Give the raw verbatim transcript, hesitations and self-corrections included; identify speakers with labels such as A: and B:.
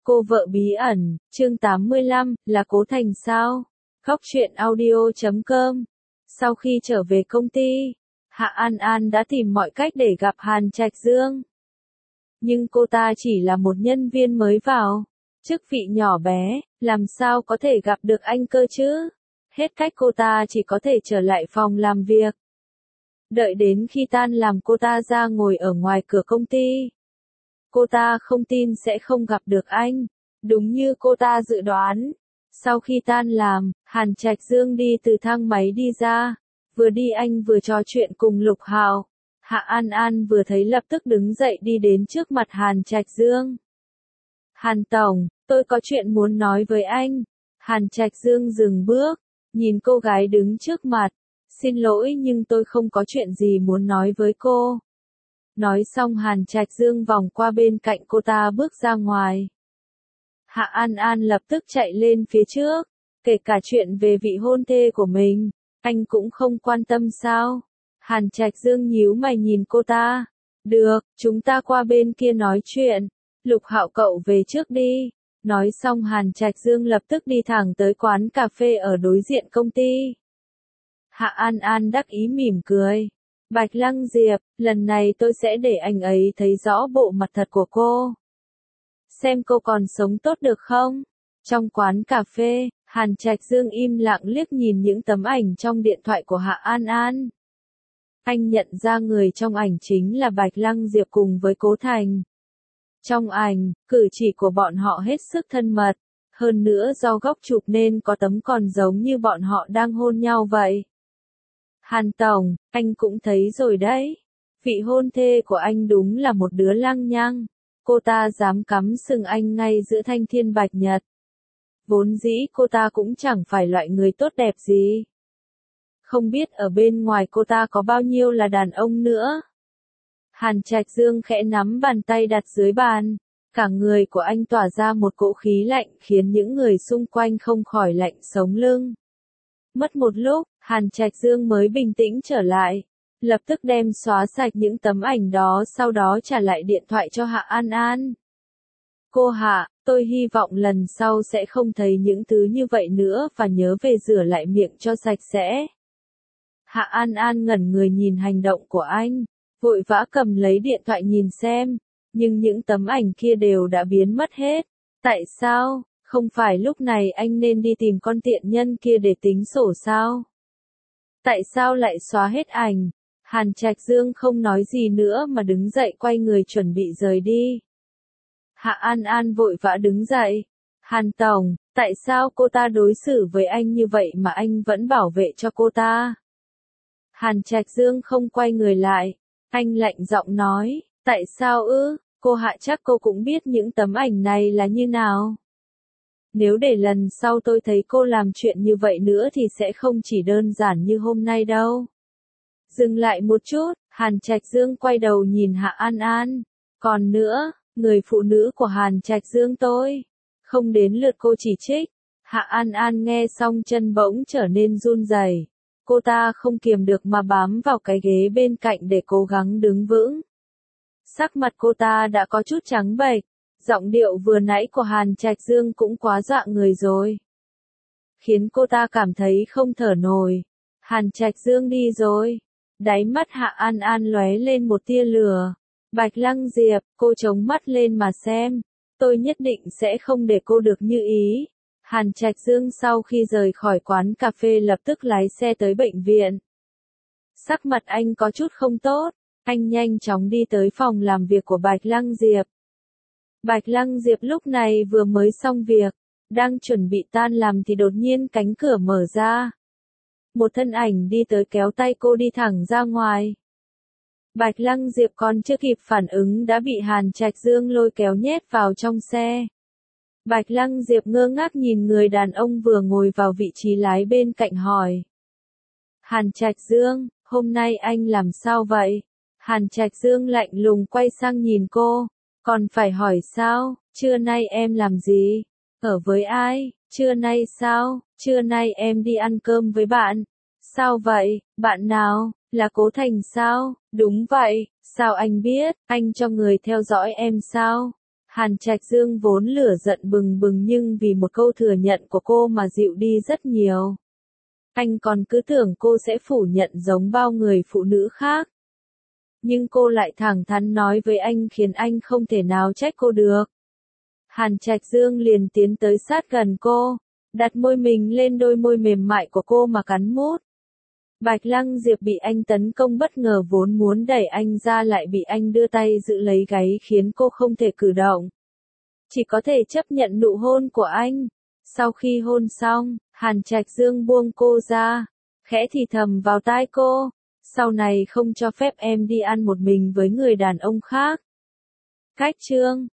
A: Cô vợ bí ẩn, chương tám mươi lăm, là Cố Thành sao? Góc truyện audio chấm com. Sau khi trở về công ty, Hạ An An đã tìm mọi cách để gặp Hàn Trạch Dương. Nhưng cô ta chỉ là một nhân viên mới vào, chức vị nhỏ bé, làm sao có thể gặp được anh cơ chứ? Hết cách cô ta chỉ có thể trở lại phòng làm việc. Đợi đến khi tan làm cô ta ra ngồi ở ngoài cửa công ty. Cô ta không tin sẽ không gặp được anh, đúng như cô ta dự đoán. Sau khi tan làm, Hàn Trạch Dương đi từ thang máy đi ra, vừa đi anh vừa trò chuyện cùng Lục Hạo. Hạ An An vừa thấy lập tức đứng dậy đi đến trước mặt Hàn Trạch Dương. Hàn Tổng, tôi có chuyện muốn nói với anh. Hàn Trạch Dương dừng bước, nhìn cô gái đứng trước mặt. Xin lỗi nhưng tôi không có chuyện gì muốn nói với cô. Nói xong Hàn Trạch Dương vòng qua bên cạnh cô ta bước ra ngoài. Hạ An An lập tức chạy lên phía trước, kể cả chuyện về vị hôn thê của mình, anh cũng không quan tâm sao? Hàn Trạch Dương nhíu mày nhìn cô ta. Được, chúng ta qua bên kia nói chuyện. Lục Hạo cậu về trước đi. Nói xong Hàn Trạch Dương lập tức đi thẳng tới quán cà phê ở đối diện công ty. Hạ An An đắc ý mỉm cười. Bạch Lăng Diệp, lần này tôi sẽ để anh ấy thấy rõ bộ mặt thật của cô. Xem cô còn sống tốt được không? Trong quán cà phê, Hàn Trạch Dương im lặng liếc nhìn những tấm ảnh trong điện thoại của Hạ An An. Anh nhận ra người trong ảnh chính là Bạch Lăng Diệp cùng với Cố Thành. Trong ảnh, cử chỉ của bọn họ hết sức thân mật, hơn nữa do góc chụp nên có tấm còn giống như bọn họ đang hôn nhau vậy. Hàn Tổng, anh cũng thấy rồi đấy. Vị hôn thê của anh đúng là một đứa lăng nhăng. Cô ta dám cắm sừng anh ngay giữa thanh thiên bạch nhật. Vốn dĩ cô ta cũng chẳng phải loại người tốt đẹp gì. Không biết ở bên ngoài cô ta có bao nhiêu là đàn ông nữa. Hàn Trạch Dương khẽ nắm bàn tay đặt dưới bàn. Cả người của anh tỏa ra một cỗ khí lạnh khiến những người xung quanh không khỏi lạnh sống lưng. Mất một lúc, Hàn Trạch Dương mới bình tĩnh trở lại. Lập tức đem xóa sạch những tấm ảnh đó sau đó trả lại điện thoại cho Hạ An An. Cô Hạ, tôi hy vọng lần sau sẽ không thấy những thứ như vậy nữa và nhớ về rửa lại miệng cho sạch sẽ. Hạ An An ngẩn người nhìn hành động của anh, vội vã cầm lấy điện thoại nhìn xem, nhưng những tấm ảnh kia đều đã biến mất hết. Tại sao? Không phải lúc này anh nên đi tìm con tiện nhân kia để tính sổ sao? Tại sao lại xóa hết ảnh? Hàn Trạch Dương không nói gì nữa mà đứng dậy quay người chuẩn bị rời đi. Hạ An An vội vã đứng dậy. Hàn Tổng, tại sao cô ta đối xử với anh như vậy mà anh vẫn bảo vệ cho cô ta? Hàn Trạch Dương không quay người lại. Anh lạnh giọng nói, tại sao ư? Cô Hạ chắc cô cũng biết những tấm ảnh này là như nào. Nếu để lần sau tôi thấy cô làm chuyện như vậy nữa thì sẽ không chỉ đơn giản như hôm nay đâu. Dừng lại một chút, Hàn Trạch Dương quay đầu nhìn Hạ An An. Còn nữa, người phụ nữ của Hàn Trạch Dương tôi. Không đến lượt cô chỉ trích. Hạ An An nghe xong chân bỗng trở nên run rẩy. Cô ta không kiềm được mà bám vào cái ghế bên cạnh để cố gắng đứng vững. Sắc mặt cô ta đã có chút trắng bệch. Giọng điệu vừa nãy của Hàn Trạch Dương cũng quá dọa người rồi. Khiến cô ta cảm thấy không thở nổi. Hàn Trạch Dương đi rồi. Đáy mắt Hạ An An lóe lên một tia lửa. Bạch Lăng Diệp, cô chống mắt lên mà xem. Tôi nhất định sẽ không để cô được như ý. Hàn Trạch Dương sau khi rời khỏi quán cà phê lập tức lái xe tới bệnh viện. Sắc mặt anh có chút không tốt. Anh nhanh chóng đi tới phòng làm việc của Bạch Lăng Diệp. Bạch Lăng Diệp lúc này vừa mới xong việc, đang chuẩn bị tan làm thì đột nhiên cánh cửa mở ra. Một thân ảnh đi tới kéo tay cô đi thẳng ra ngoài. Bạch Lăng Diệp còn chưa kịp phản ứng đã bị Hàn Trạch Dương lôi kéo nhét vào trong xe. Bạch Lăng Diệp ngơ ngác nhìn người đàn ông vừa ngồi vào vị trí lái bên cạnh hỏi. Hàn Trạch Dương, hôm nay anh làm sao vậy? Hàn Trạch Dương lạnh lùng quay sang nhìn cô. Còn phải hỏi sao, trưa nay em làm gì? Ở với ai? Trưa nay sao? Trưa nay em đi ăn cơm với bạn. Sao vậy? Bạn nào? Là Cố Thành sao? Đúng vậy. Sao anh biết? Anh cho người theo dõi em sao? Hàn Trạch Dương vốn lửa giận bừng bừng nhưng vì một câu thừa nhận của cô mà dịu đi rất nhiều. Anh còn cứ tưởng cô sẽ phủ nhận giống bao người phụ nữ khác. Nhưng cô lại thẳng thắn nói với anh khiến anh không thể nào trách cô được. Hàn Trạch Dương liền tiến tới sát gần cô, đặt môi mình lên đôi môi mềm mại của cô mà cắn mút. Bạch Lăng Diệp bị anh tấn công bất ngờ vốn muốn đẩy anh ra lại bị anh đưa tay giữ lấy gáy khiến cô không thể cử động. Chỉ có thể chấp nhận nụ hôn của anh. Sau khi hôn xong, Hàn Trạch Dương buông cô ra, khẽ thì thầm vào tai cô. Sau này không cho phép em đi ăn một mình với người đàn ông khác. Cách chương